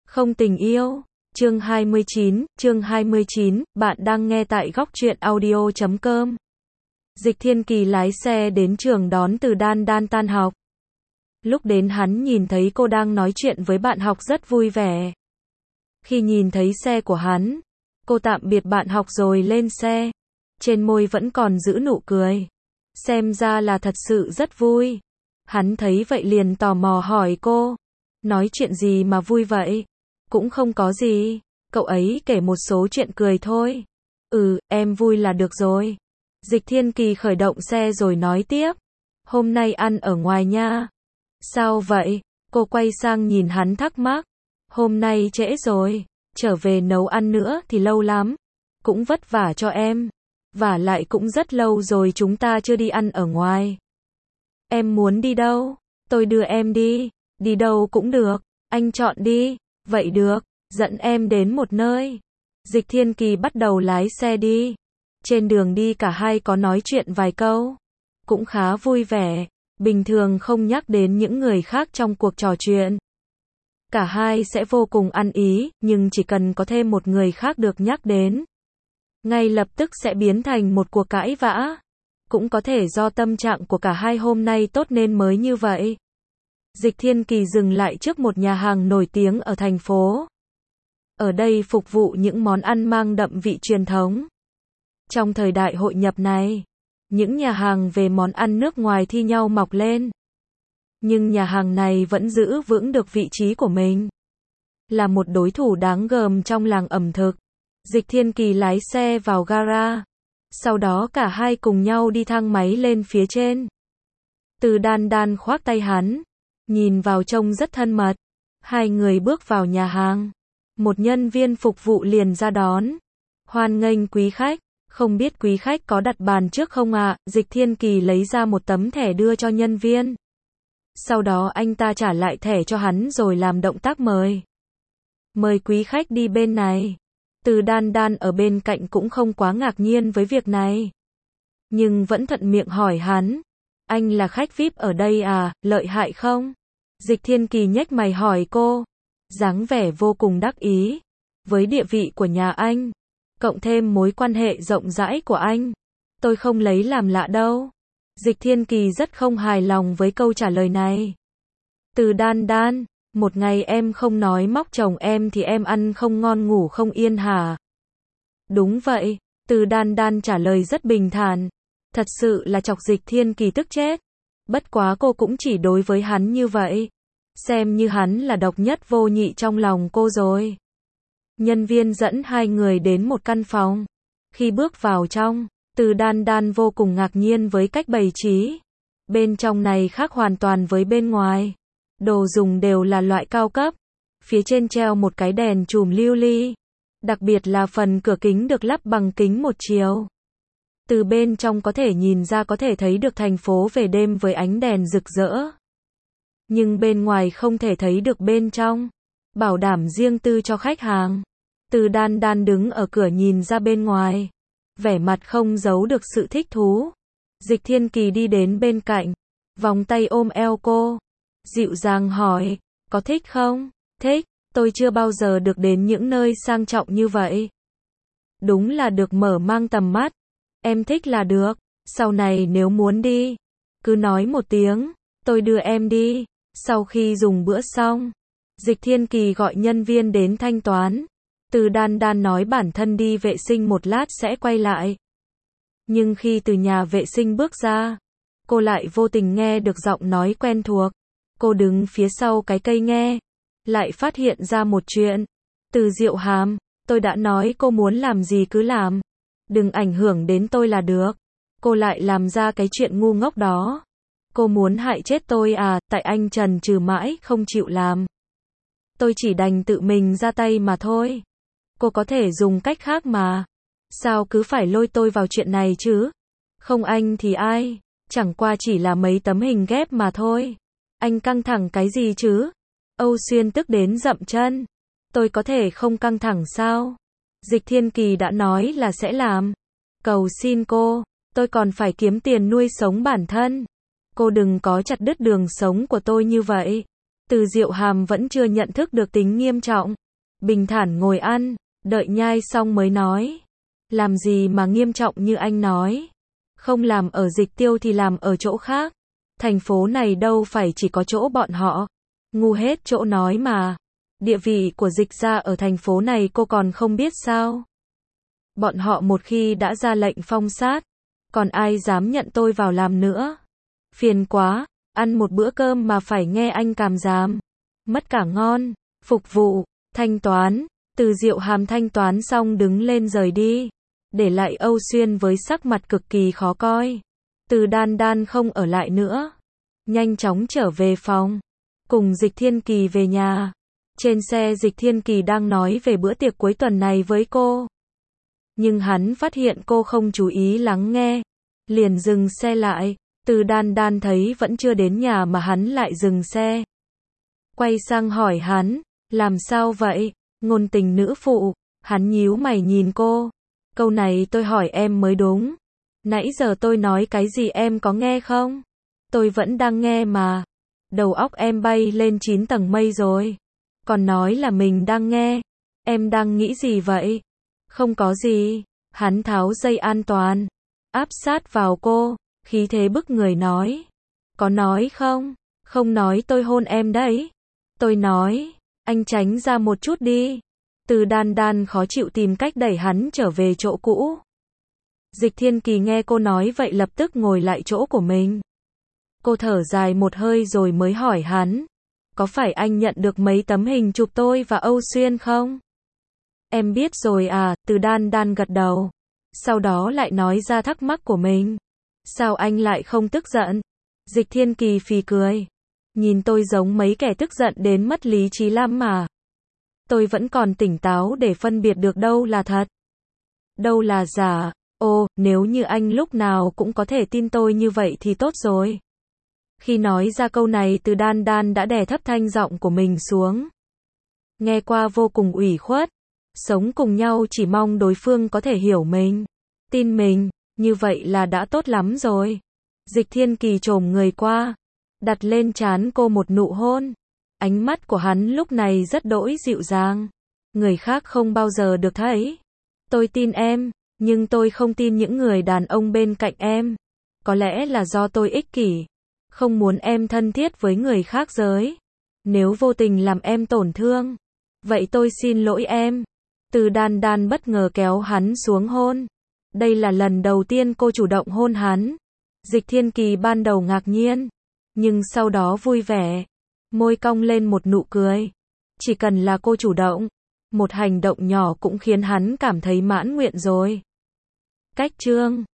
Không tình yêu. Chương 29, bạn đang nghe tại góc truyện audio.com. Dịch Thiên Kỳ lái xe đến trường đón Từ Đan Đan tan học. Lúc đến hắn nhìn thấy cô đang nói chuyện với bạn học rất vui vẻ. Khi nhìn thấy xe của hắn, cô tạm biệt bạn học rồi lên xe. Trên môi vẫn còn giữ nụ cười. Xem ra là thật sự rất vui. Hắn thấy vậy liền tò mò hỏi cô. Nói chuyện gì mà vui vậy? Cũng không có gì. Cậu ấy kể một số chuyện cười thôi. Em vui là được rồi. Dịch Thiên Kỳ khởi động xe rồi nói tiếp. Hôm nay ăn ở ngoài nha. Sao vậy? Cô quay sang nhìn hắn thắc mắc. Hôm nay trễ rồi. Trở về nấu ăn nữa thì lâu lắm. Cũng vất vả cho em. Vả lại cũng rất lâu rồi chúng ta chưa đi ăn ở ngoài. Em muốn đi đâu? Tôi đưa em đi. Đi đâu cũng được. Anh chọn đi. Vậy được. Dẫn em đến một nơi. Dịch Thiên Kỳ bắt đầu lái xe đi. Trên đường đi cả hai có nói chuyện vài câu. Cũng khá vui vẻ. Bình thường không nhắc đến những người khác trong cuộc trò chuyện. Cả hai sẽ vô cùng ăn ý, nhưng chỉ cần có thêm một người khác được nhắc đến, ngay lập tức sẽ biến thành một cuộc cãi vã. Cũng có thể do tâm trạng của cả hai hôm nay tốt nên mới như vậy. Dịch Thiên Kỳ dừng lại trước một nhà hàng nổi tiếng ở thành phố. Ở đây phục vụ những món ăn mang đậm vị truyền thống. Trong thời đại hội nhập này, những nhà hàng về món ăn nước ngoài thi nhau mọc lên. Nhưng nhà hàng này vẫn giữ vững được vị trí của mình. Là một đối thủ đáng gờm trong làng ẩm thực. Dịch Thiên Kỳ lái xe vào gara. Sau đó cả hai cùng nhau đi thang máy lên phía trên. Từ Đan Đan khoác tay hắn. Nhìn vào trông rất thân mật. Hai người bước vào nhà hàng. Một nhân viên phục vụ liền ra đón. Hoan nghênh quý khách. Không biết quý khách có đặt bàn trước không ạ? Dịch Thiên Kỳ lấy ra một tấm thẻ đưa cho nhân viên. Sau đó anh ta trả lại thẻ cho hắn rồi làm động tác mời. Mời quý khách đi bên này. Từ Đan Đan ở bên cạnh cũng không quá ngạc nhiên với việc này. Nhưng vẫn thuận miệng hỏi hắn. Anh là khách VIP ở đây à, lợi hại không? Dịch Thiên Kỳ nhếch mày hỏi cô. Dáng vẻ vô cùng đắc ý. Với địa vị của nhà anh, cộng thêm mối quan hệ rộng rãi của anh, tôi không lấy làm lạ đâu. Dịch Thiên Kỳ rất không hài lòng với câu trả lời này. Từ Đan Đan, một ngày em không nói móc chồng em thì em ăn không ngon ngủ không yên hả? Đúng vậy, Từ Đan Đan trả lời rất bình thản. Thật sự là chọc Dịch Thiên Kỳ tức chết. Bất quá cô cũng chỉ đối với hắn như vậy. Xem như hắn là độc nhất vô nhị trong lòng cô rồi. Nhân viên dẫn hai người đến một căn phòng. Khi bước vào trong, Từ Đan Đan vô cùng ngạc nhiên với cách bày trí. Bên trong này khác hoàn toàn với bên ngoài. Đồ dùng đều là loại cao cấp. Phía trên treo một cái đèn chùm lưu ly. Đặc biệt là phần cửa kính được lắp bằng kính một chiều. Từ bên trong có thể nhìn ra có thể thấy được thành phố về đêm với ánh đèn rực rỡ. Nhưng bên ngoài không thể thấy được bên trong. Bảo đảm riêng tư cho khách hàng. Từ Đan Đan đứng ở cửa nhìn ra bên ngoài. Vẻ mặt không giấu được sự thích thú. Dịch Thiên Kỳ đi đến bên cạnh. Vòng tay ôm eo cô. Dịu dàng hỏi. Có thích không? Thích. Tôi chưa bao giờ được đến những nơi sang trọng như vậy. Đúng là được mở mang tầm mắt. Em thích là được. Sau này nếu muốn đi, cứ nói một tiếng. Tôi đưa em đi. Sau khi dùng bữa xong, Dịch Thiên Kỳ gọi nhân viên đến thanh toán. Từ Đan Đan nói bản thân đi vệ sinh một lát sẽ quay lại. Nhưng khi từ nhà vệ sinh bước ra, cô lại vô tình nghe được giọng nói quen thuộc. Cô đứng phía sau cái cây nghe, lại phát hiện ra một chuyện. Từ Diệu Hàm, tôi đã nói cô muốn làm gì cứ làm. Đừng ảnh hưởng đến tôi là được. Cô lại làm ra cái chuyện ngu ngốc đó. Cô muốn hại chết tôi à, tại anh chần chừ mãi không chịu làm. Tôi chỉ đành tự mình ra tay mà thôi. Cô có thể dùng cách khác mà. Sao cứ phải lôi tôi vào chuyện này chứ? Không anh thì ai? Chẳng qua chỉ là mấy tấm hình ghép mà thôi. Anh căng thẳng cái gì chứ? Âu Xuyên tức đến dậm chân. Tôi có thể không căng thẳng sao? Dịch Thiên Kỳ đã nói là sẽ làm. Cầu xin cô, tôi còn phải kiếm tiền nuôi sống bản thân. Cô đừng có chặt đứt đường sống của tôi như vậy. Từ Diệu Hàm vẫn chưa nhận thức được tính nghiêm trọng. Bình thản ngồi ăn, đợi nhai xong mới nói. Làm gì mà nghiêm trọng như anh nói. Không làm ở Dịch Tiêu thì làm ở chỗ khác. Thành phố này đâu phải chỉ có chỗ bọn họ. Ngu hết chỗ nói mà. Địa vị của Dịch gia ở thành phố này cô còn không biết sao. Bọn họ một khi đã ra lệnh phong sát, còn ai dám nhận tôi vào làm nữa. Phiền quá, ăn một bữa cơm mà phải nghe anh càm ràm. Mất cả ngon, phục vụ, thanh toán. Từ Diệu Hàm thanh toán xong đứng lên rời đi. Để lại Âu Xuyên với sắc mặt cực kỳ khó coi. Từ Đan Đan không ở lại nữa. Nhanh chóng trở về phòng. Cùng Dịch Thiên Kỳ về nhà. Trên xe Dịch Thiên Kỳ đang nói về bữa tiệc cuối tuần này với cô. Nhưng hắn phát hiện cô không chú ý lắng nghe. Liền dừng xe lại. Từ Đan Đan thấy vẫn chưa đến nhà mà hắn lại dừng xe. Quay sang hỏi hắn. Làm sao vậy? Ngôn tình nữ phụ. Hắn nhíu mày nhìn cô. Câu này tôi hỏi em mới đúng. Nãy giờ tôi nói cái gì em có nghe không? Tôi vẫn đang nghe mà. Đầu óc em bay lên 9 tầng mây rồi. Còn nói là mình đang nghe. Em đang nghĩ gì vậy? Không có gì. Hắn tháo dây an toàn. Áp sát vào cô. Khí thế bức người nói. Có nói không? Không nói tôi hôn em đấy. Tôi nói. Anh tránh ra một chút đi. Từ Đan Đan khó chịu tìm cách đẩy hắn trở về chỗ cũ. Dịch Thiên Kỳ nghe cô nói vậy lập tức ngồi lại chỗ của mình. Cô thở dài một hơi rồi mới hỏi hắn. Có phải anh nhận được mấy tấm hình chụp tôi và Âu Xuyên không? Em biết rồi à, Từ Đan Đan gật đầu. Sau đó lại nói ra thắc mắc của mình. Sao anh lại không tức giận? Dịch Thiên Kỳ phì cười. Nhìn tôi giống mấy kẻ tức giận đến mất lý trí lắm mà. Tôi vẫn còn tỉnh táo để phân biệt được đâu là thật, đâu là giả. Ồ, nếu như anh lúc nào cũng có thể tin tôi như vậy thì tốt rồi. Khi nói ra câu này Từ Đan Đan đã đè thấp thanh giọng của mình xuống. Nghe qua vô cùng ủy khuất. Sống cùng nhau chỉ mong đối phương có thể hiểu mình, tin mình, như vậy là đã tốt lắm rồi. Dịch Thiên Kỳ chồm người qua, đặt lên trán cô một nụ hôn. Ánh mắt của hắn lúc này rất đỗi dịu dàng. Người khác không bao giờ được thấy. Tôi tin em, nhưng tôi không tin những người đàn ông bên cạnh em. Có lẽ là do tôi ích kỷ, không muốn em thân thiết với người khác giới. Nếu vô tình làm em tổn thương, vậy tôi xin lỗi em. Từ Đan Đan bất ngờ kéo hắn xuống hôn. Đây là lần đầu tiên cô chủ động hôn hắn. Dịch Thiên Kỳ ban đầu ngạc nhiên, nhưng sau đó vui vẻ. Môi cong lên một nụ cười. Chỉ cần là cô chủ động, một hành động nhỏ cũng khiến hắn cảm thấy mãn nguyện rồi. Cách chương